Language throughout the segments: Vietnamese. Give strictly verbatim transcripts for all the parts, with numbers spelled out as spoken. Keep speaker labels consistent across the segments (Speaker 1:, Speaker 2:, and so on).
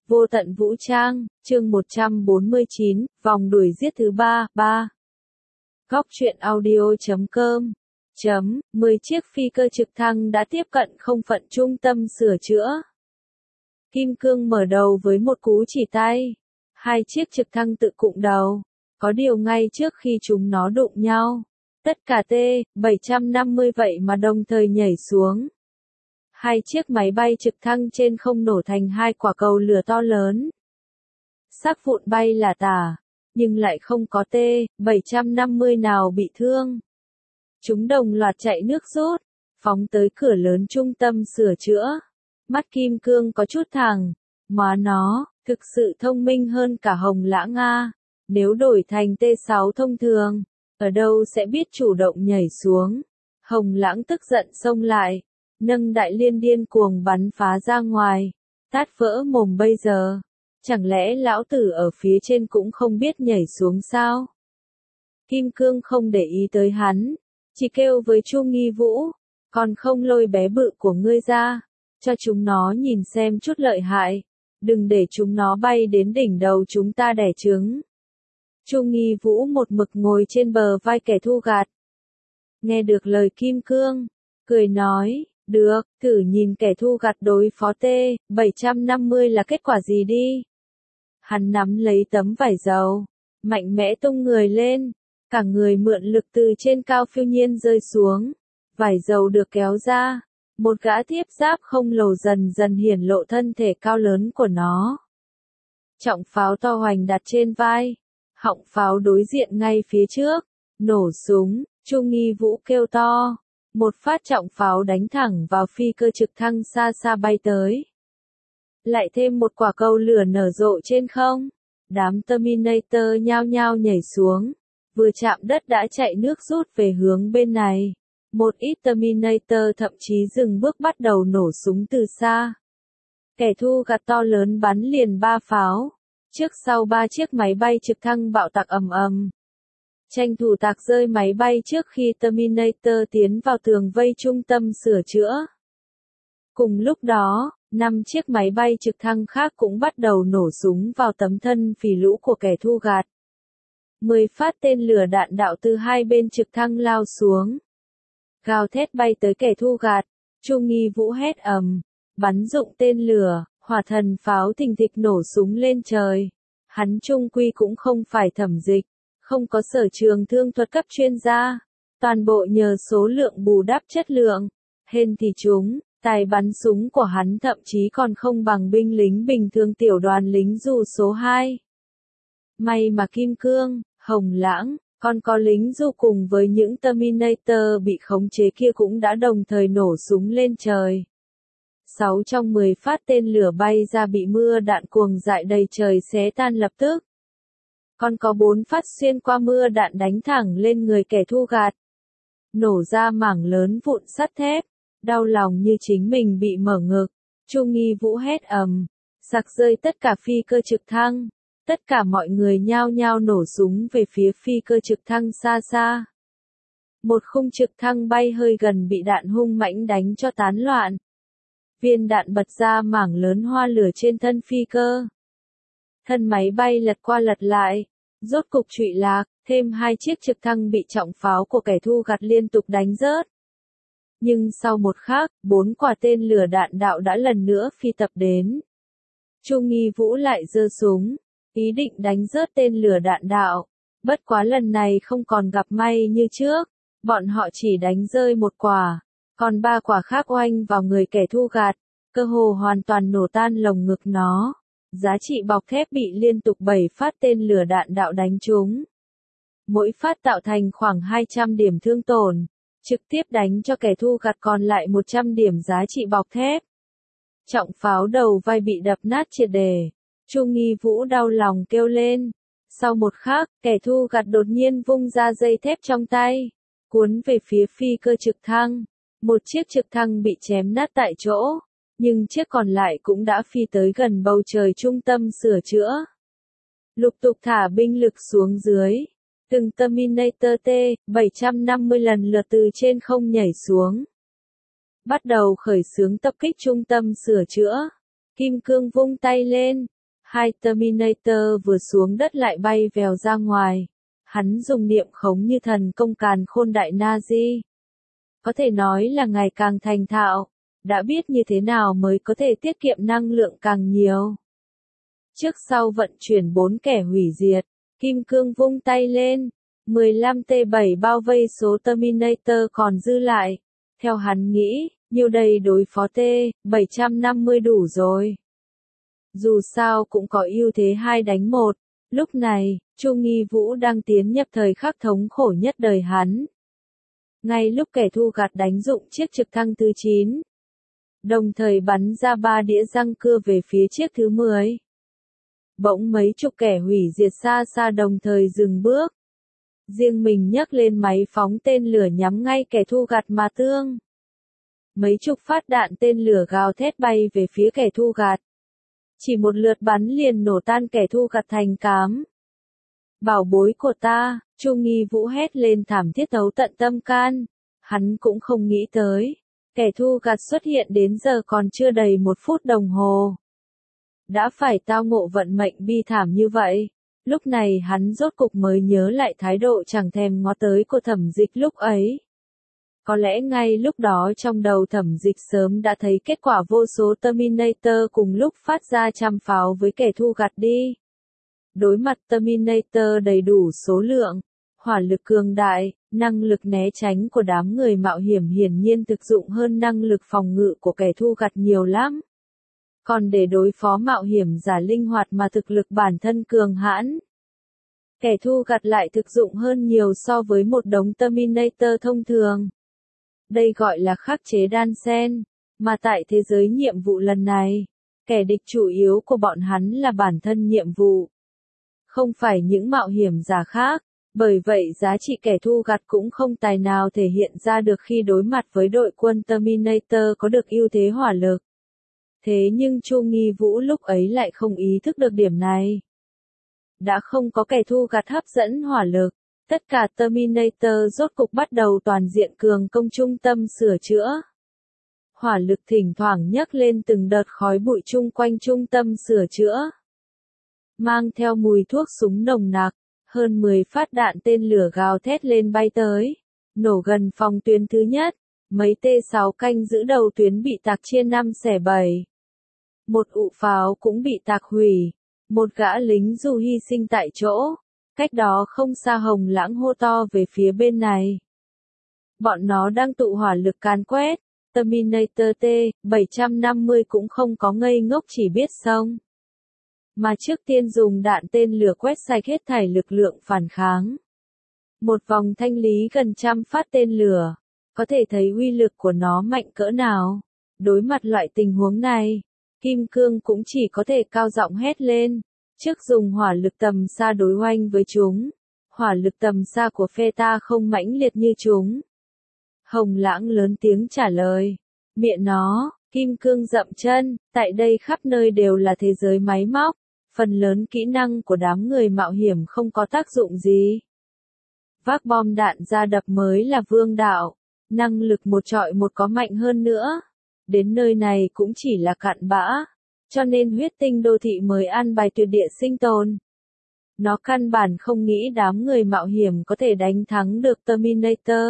Speaker 1: Vô tận vũ trang, chương một trăm bốn mươi chín, vòng đuổi giết thứ ba, ba. Góc truyện audio chấm com chấm mười chiếc phi cơ trực thăng đã tiếp cận không phận trung tâm sửa chữa. Kim Cương mở đầu với một cú chỉ tay. Hai chiếc trực thăng tự cụm đầu. Có điều ngay trước khi chúng nó đụng nhau, tất cả T bảy trăm năm mươi vậy mà đồng thời nhảy xuống. Hai chiếc máy bay trực thăng trên không nổ thành hai quả cầu lửa to lớn. Xác vụn bay là tả, nhưng lại không có T bảy trăm năm mươi nào bị thương. Chúng đồng loạt chạy nước rút, phóng tới cửa lớn trung tâm sửa chữa. Mắt Kim Cương có chút thẳng, mà nó, thực sự thông minh hơn cả Hồng Lãng Nga. Nếu đổi thành T sáu thông thường, ở đâu sẽ biết chủ động nhảy xuống. Hồng Lãng tức giận xông lại, nâng đại liên điên cuồng bắn phá ra ngoài, tát vỡ mồm bây giờ. Chẳng lẽ lão tử ở phía trên cũng không biết nhảy xuống sao? Kim Cương không để ý tới hắn, chỉ kêu với Chu Nghi Vũ, còn không lôi bé bự của ngươi ra, cho chúng nó nhìn xem chút lợi hại, đừng để chúng nó bay đến đỉnh đầu chúng ta đẻ trứng. Chu Nghi Vũ một mực ngồi trên bờ vai kẻ thu gạt. Nghe được lời Kim Cương, cười nói, được, thử nhìn kẻ thu gặt đối phó T bảy trăm năm mươi là kết quả gì đi. Hắn nắm lấy tấm vải dầu, mạnh mẽ tung người lên, cả người mượn lực từ trên cao phiêu nhiên rơi xuống. Vải dầu được kéo ra, một gã tiếp giáp không lồ dần dần hiển lộ thân thể cao lớn của nó. Trọng pháo to hoành đặt trên vai, họng pháo đối diện ngay phía trước, nổ súng, Chu Nghi Vũ kêu to. Một phát trọng pháo đánh thẳng vào phi cơ trực thăng xa xa bay tới. Lại thêm một quả cầu lửa nở rộ trên không. Đám Terminator nhao nhao nhảy xuống. Vừa chạm đất đã chạy nước rút về hướng bên này. Một ít Terminator thậm chí dừng bước bắt đầu nổ súng từ xa. Kẻ thu gặt to lớn bắn liền ba pháo. Trước sau ba chiếc máy bay trực thăng bạo tạc ầm ầm. Tranh thủ tạc rơi máy bay trước khi Terminator tiến vào tường vây trung tâm sửa chữa. Cùng lúc đó, năm chiếc máy bay trực thăng khác cũng bắt đầu nổ súng vào tấm thân phì lũ của kẻ thu gạt. Mười phát tên lửa đạn đạo từ hai bên trực thăng lao xuống. Gào thét bay tới kẻ thu gạt, Chu Nghi Vũ hét ầm, bắn dụng tên lửa, hỏa thần pháo thình thịch nổ súng lên trời. Hắn trung quy cũng không phải thẩm dịch. Không có sở trường thương thuật cấp chuyên gia, toàn bộ nhờ số lượng bù đắp chất lượng. Hên thì chúng, tài bắn súng của hắn thậm chí còn không bằng binh lính bình thường tiểu đoàn lính dù số hai. May mà Kim Cương, Hồng Lãng, còn có lính dù cùng với những Terminator bị khống chế kia cũng đã đồng thời nổ súng lên trời. Sáu trong mười phát tên lửa bay ra bị mưa đạn cuồng dại đầy trời xé tan lập tức. Còn có bốn phát xuyên qua mưa đạn đánh thẳng lên người kẻ thu gạt. Nổ ra mảng lớn vụn sắt thép, đau lòng như chính mình bị mở ngực. Chu Nghi Vũ hét ầm, sặc rơi tất cả phi cơ trực thăng. Tất cả mọi người nhao nhao nổ súng về phía phi cơ trực thăng xa xa. Một khung trực thăng bay hơi gần bị đạn hung mãnh đánh cho tán loạn. Viên đạn bật ra mảng lớn hoa lửa trên thân phi cơ. Thân máy bay lật qua lật lại, rốt cục trụy lạc, thêm hai chiếc trực thăng bị trọng pháo của kẻ thu gặt liên tục đánh rớt. Nhưng sau một khắc, bốn quả tên lửa đạn đạo đã lần nữa phi tập đến. Chu Nghi Vũ lại giơ súng, ý định đánh rớt tên lửa đạn đạo. Bất quá lần này không còn gặp may như trước, bọn họ chỉ đánh rơi một quả, còn ba quả khác oanh vào người kẻ thu gạt, cơ hồ hoàn toàn nổ tan lồng ngực nó. Giá trị bọc thép bị liên tục bảy phát tên lửa đạn đạo đánh trúng. Mỗi phát tạo thành khoảng hai trăm điểm thương tổn, trực tiếp đánh cho kẻ thu gặt còn lại một trăm điểm giá trị bọc thép. Trọng pháo đầu vai bị đập nát triệt để. Chu Nghi Vũ đau lòng kêu lên. Sau một khắc, kẻ thu gặt đột nhiên vung ra dây thép trong tay, cuốn về phía phi cơ trực thăng. Một chiếc trực thăng bị chém nát tại chỗ. Nhưng chiếc còn lại cũng đã phi tới gần bầu trời trung tâm sửa chữa. Lục tục thả binh lực xuống dưới. Từng Terminator T bảy trăm năm mươi lần lượt từ trên không nhảy xuống. Bắt đầu khởi xướng tập kích trung tâm sửa chữa. Kim Cương vung tay lên, Hai Terminator vừa xuống đất lại bay vèo ra ngoài. Hắn dùng niệm khống như thần công càn khôn đại Nazi. Có thể nói là ngày càng thành thạo, đã biết như thế nào mới có thể tiết kiệm năng lượng càng nhiều. Trước sau vận chuyển bốn kẻ hủy diệt, Kim Cương vung tay lên, mười lăm T bảy bao vây số Terminator còn dư lại. Theo hắn nghĩ, nhiêu đầy đối phó T bảy trăm năm mươi đủ rồi. Dù sao cũng có ưu thế hai đánh một. Lúc này, Chu Nghi Vũ đang tiến nhập thời khắc thống khổ nhất đời hắn. Ngay lúc kẻ thù gạt đánh dụng chiếc trực thăng thứ chín, đồng thời bắn ra ba đĩa răng cưa về phía chiếc thứ mười. Bỗng mấy chục kẻ hủy diệt xa xa đồng thời dừng bước. Riêng mình nhấc lên máy phóng tên lửa nhắm ngay kẻ thù gạt mà tương. Mấy chục phát đạn tên lửa gào thét bay về phía kẻ thù gạt. Chỉ một lượt bắn liền nổ tan kẻ thù gạt thành cám. Bảo bối của ta, Chu Nghi Vũ hét lên thảm thiết thấu tận tâm can. Hắn cũng không nghĩ tới, kẻ thù gạt xuất hiện đến giờ còn chưa đầy một phút đồng hồ. Đã phải tao ngộ vận mệnh bi thảm như vậy. Lúc này hắn rốt cục mới nhớ lại thái độ chẳng thèm ngó tới của Thẩm Dịch lúc ấy. Có lẽ ngay lúc đó trong đầu Thẩm Dịch sớm đã thấy kết quả vô số Terminator cùng lúc phát ra trăm pháo với kẻ thù gạt đi. Đối mặt Terminator đầy đủ số lượng, hỏa lực cường đại, năng lực né tránh của đám người mạo hiểm hiển nhiên thực dụng hơn năng lực phòng ngự của kẻ thù gạt nhiều lắm. Còn để đối phó mạo hiểm giả linh hoạt mà thực lực bản thân cường hãn, kẻ thù gạt lại thực dụng hơn nhiều so với một đống Terminator thông thường. Đây gọi là khắc chế đan xen, mà tại thế giới nhiệm vụ lần này, kẻ địch chủ yếu của bọn hắn là bản thân nhiệm vụ, không phải những mạo hiểm giả khác, bởi vậy giá trị kẻ thù gạt cũng không tài nào thể hiện ra được khi đối mặt với đội quân Terminator có được ưu thế hỏa lực. Thế nhưng Chu Nghi Vũ lúc ấy lại không ý thức được điểm này. Đã không có kẻ thù gạt hấp dẫn hỏa lực, tất cả Terminator rốt cục bắt đầu toàn diện cường công trung tâm sửa chữa. Hỏa lực thỉnh thoảng nhấc lên từng đợt khói bụi chung quanh trung tâm sửa chữa. Mang theo mùi thuốc súng nồng nặc, hơn mười phát đạn tên lửa gào thét lên bay tới, nổ gần phòng tuyến thứ nhất, mấy T sáu canh giữ đầu tuyến bị tạc chia năm xẻ bảy. Một ụ pháo cũng bị tạc hủy, một gã lính dù hy sinh tại chỗ, cách đó không xa Hồng Lãng hô to về phía bên này. Bọn nó đang tụ hỏa lực càn quét, Terminator T bảy trăm năm mươi cũng không có ngây ngốc chỉ biết xông. Mà trước tiên dùng đạn tên lửa quét sạch hết thảy lực lượng phản kháng. Một vòng thanh lý gần trăm phát tên lửa, có thể thấy uy lực của nó mạnh cỡ nào. Đối mặt loại tình huống này, Kim Cương cũng chỉ có thể cao giọng hét lên, trước dùng hỏa lực tầm xa đối oanh với chúng. Hỏa lực tầm xa của phe ta không mãnh liệt như chúng. Hồng Lãng lớn tiếng trả lời, miệng nó, Kim Cương dậm chân, tại đây khắp nơi đều là thế giới máy móc, phần lớn kỹ năng của đám người mạo hiểm không có tác dụng gì. Vác bom đạn ra đập mới là vương đạo, năng lực một trọi một có mạnh hơn nữa. Đến nơi này cũng chỉ là cặn bã, cho nên huyết tinh đô thị mới an bài tuyệt địa sinh tồn. Nó căn bản không nghĩ đám người mạo hiểm có thể đánh thắng được Terminator.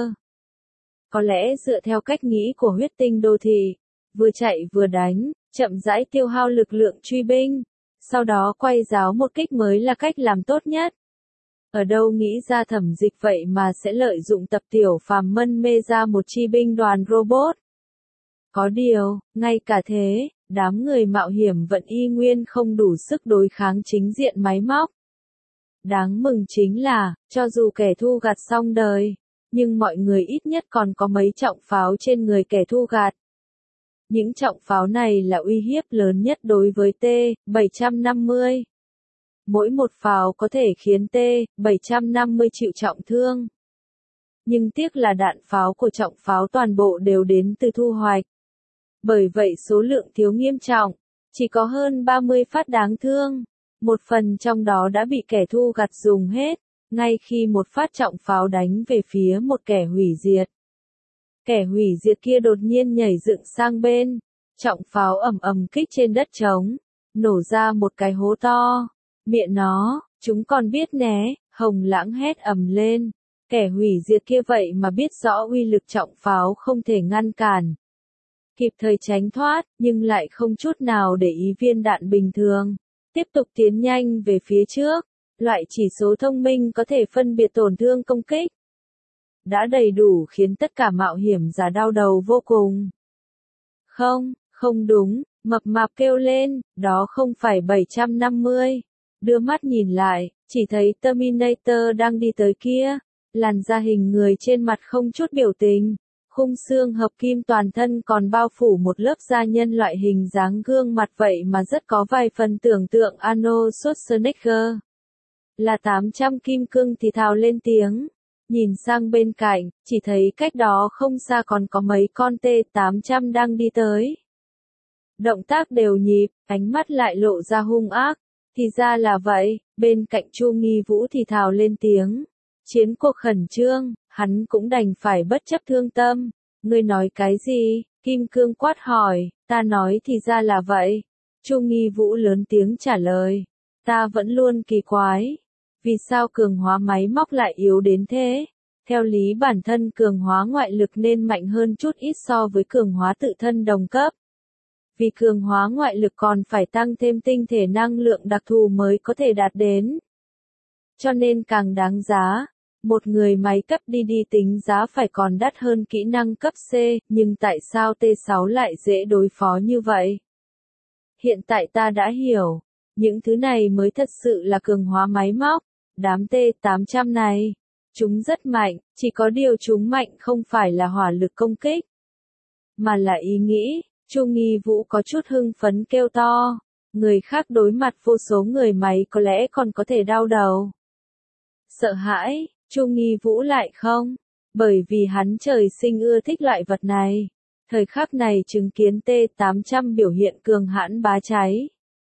Speaker 1: Có lẽ dựa theo cách nghĩ của huyết tinh đô thị, vừa chạy vừa đánh, chậm rãi tiêu hao lực lượng truy binh, sau đó quay giáo một kích mới là cách làm tốt nhất. Ở đâu nghĩ ra Thẩm Dịch vậy mà sẽ lợi dụng tập tiểu phàm mân mê ra một chi binh đoàn robot. Có điều, ngay cả thế, đám người mạo hiểm vẫn y nguyên không đủ sức đối kháng chính diện máy móc. Đáng mừng chính là, cho dù kẻ thù gạt xong đời, nhưng mọi người ít nhất còn có mấy trọng pháo trên người kẻ thù gạt. Những trọng pháo này là uy hiếp lớn nhất đối với T bảy trăm năm mươi. Mỗi một pháo có thể khiến T bảy trăm năm mươi chịu trọng thương. Nhưng tiếc là đạn pháo của trọng pháo toàn bộ đều đến từ thu hoạch. Bởi vậy số lượng thiếu nghiêm trọng, chỉ có hơn ba mươi phát đáng thương. Một phần trong đó đã bị kẻ thù gạt dùng hết, ngay khi một phát trọng pháo đánh về phía một kẻ hủy diệt. Kẻ hủy diệt kia đột nhiên nhảy dựng sang bên, trọng pháo ầm ầm kích trên đất trống, nổ ra một cái hố to. Mẹ nó, chúng còn biết né, Hồng Lãng hét ầm lên. Kẻ hủy diệt kia vậy mà biết rõ uy lực trọng pháo không thể ngăn cản. Kịp thời tránh thoát, nhưng lại không chút nào để ý viên đạn bình thường. Tiếp tục tiến nhanh về phía trước. Loại chỉ số thông minh có thể phân biệt tổn thương công kích. Đã đầy đủ khiến tất cả mạo hiểm giả đau đầu vô cùng. Không, không đúng, mập mạp kêu lên, đó không phải bảy trăm năm mươi. Đưa mắt nhìn lại, chỉ thấy Terminator đang đi tới kia. Làn da hình người trên mặt không chút biểu tình. Khung xương hợp kim toàn thân còn bao phủ một lớp da nhân loại hình dáng gương mặt vậy mà rất có vài phần tưởng tượng Arnold Schwarzenegger. Là tám trăm kim cương thì thào lên tiếng. Nhìn sang bên cạnh, chỉ thấy cách đó không xa còn có mấy con T tám trăm đang đi tới. Động tác đều nhịp, ánh mắt lại lộ ra hung ác. Thì ra là vậy, bên cạnh Chu Nghi Vũ thì thào lên tiếng. Chiến cuộc khẩn trương, hắn cũng đành phải bất chấp thương tâm. Ngươi nói cái gì? Kim Cương quát hỏi. Ta nói thì ra là vậy. Chu Nghi Vũ lớn tiếng trả lời. Ta vẫn luôn kỳ quái. Vì sao cường hóa máy móc lại yếu đến thế? Theo lý bản thân cường hóa ngoại lực nên mạnh hơn chút ít so với cường hóa tự thân đồng cấp. Vì cường hóa ngoại lực còn phải tăng thêm tinh thể năng lượng đặc thù mới có thể đạt đến. Cho nên càng đáng giá. Một người máy cấp đi đi tính giá phải còn đắt hơn kỹ năng cấp C, nhưng tại sao T sáu lại dễ đối phó như vậy? Hiện tại ta đã hiểu. Những thứ này mới thật sự là cường hóa máy móc. Đám T tám trăm này, chúng rất mạnh, chỉ có điều chúng mạnh không phải là hỏa lực công kích, mà là ý nghĩ. Chu Nghi Vũ có chút hưng phấn kêu to. Người khác đối mặt vô số người máy có lẽ còn có thể đau đầu. Sợ hãi, Chu Nghi Vũ lại không, bởi vì hắn trời sinh ưa thích loại vật này. Thời khắc này chứng kiến T tám trăm biểu hiện cường hãn bá cháy.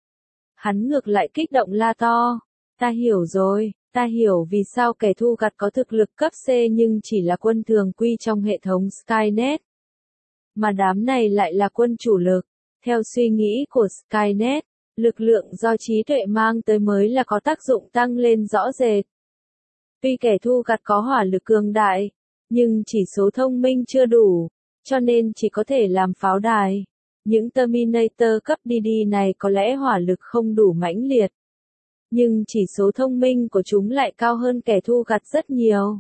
Speaker 1: Hắn ngược lại kích động la to. Ta hiểu rồi, ta hiểu vì sao kẻ thù gặt có thực lực cấp C nhưng chỉ là quân thường quy trong hệ thống Skynet. Mà đám này lại là quân chủ lực. Theo suy nghĩ của Skynet, lực lượng do trí tuệ mang tới mới là có tác dụng tăng lên rõ rệt. Tuy kẻ thù gặt có hỏa lực cường đại, nhưng chỉ số thông minh chưa đủ, cho nên chỉ có thể làm pháo đài. Những Terminator cấp đê đê này có lẽ hỏa lực không đủ mãnh liệt. Nhưng chỉ số thông minh của chúng lại cao hơn kẻ thù gặt rất nhiều.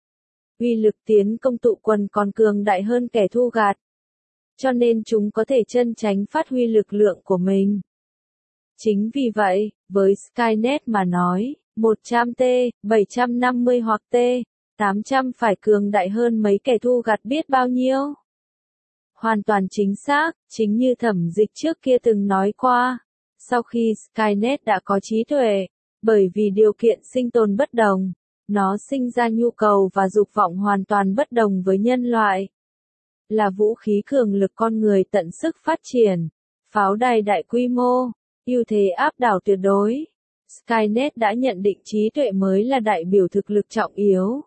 Speaker 1: Uy lực tiến công tụ quần còn cường đại hơn kẻ thù gặt. Cho nên chúng có thể chân tránh phát huy lực lượng của mình. Chính vì vậy, với Skynet mà nói, một trăm T, bảy trăm năm mươi hoặc T, tám trăm phải cường đại hơn mấy kẻ thù gặt biết bao nhiêu. Hoàn toàn chính xác, chính như Thẩm Dịch trước kia từng nói qua. Sau khi Skynet đã có trí tuệ, bởi vì điều kiện sinh tồn bất đồng, nó sinh ra nhu cầu và dục vọng hoàn toàn bất đồng với nhân loại. Là vũ khí cường lực con người tận sức phát triển, pháo đài đại quy mô, ưu thế áp đảo tuyệt đối. Skynet đã nhận định trí tuệ mới là đại biểu thực lực trọng yếu.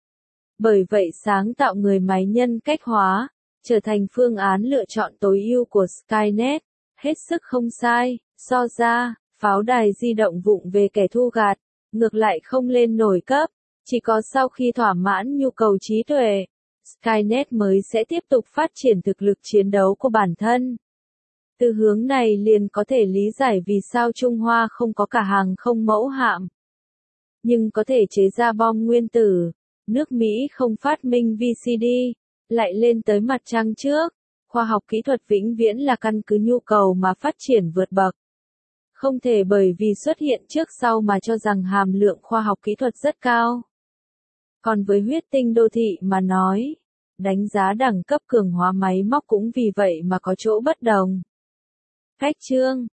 Speaker 1: Bởi vậy sáng tạo người máy nhân cách hóa, trở thành phương án lựa chọn tối ưu của Skynet, hết sức không sai. So ra, pháo đài di động vụng về kẻ thù gạt, ngược lại không lên nổi cấp, chỉ có sau khi thỏa mãn nhu cầu trí tuệ, Skynet mới sẽ tiếp tục phát triển thực lực chiến đấu của bản thân. Từ hướng này liền có thể lý giải vì sao Trung Hoa không có cả hàng không mẫu hạm, nhưng có thể chế ra bom nguyên tử, nước Mỹ không phát minh vê xê đê, lại lên tới mặt trăng trước. Khoa học kỹ thuật vĩnh viễn là căn cứ nhu cầu mà phát triển vượt bậc. Không thể bởi vì xuất hiện trước sau mà cho rằng hàm lượng khoa học kỹ thuật rất cao. Còn với huyết tinh đô thị mà nói, đánh giá đẳng cấp cường hóa máy móc cũng vì vậy mà có chỗ bất đồng. Cách chương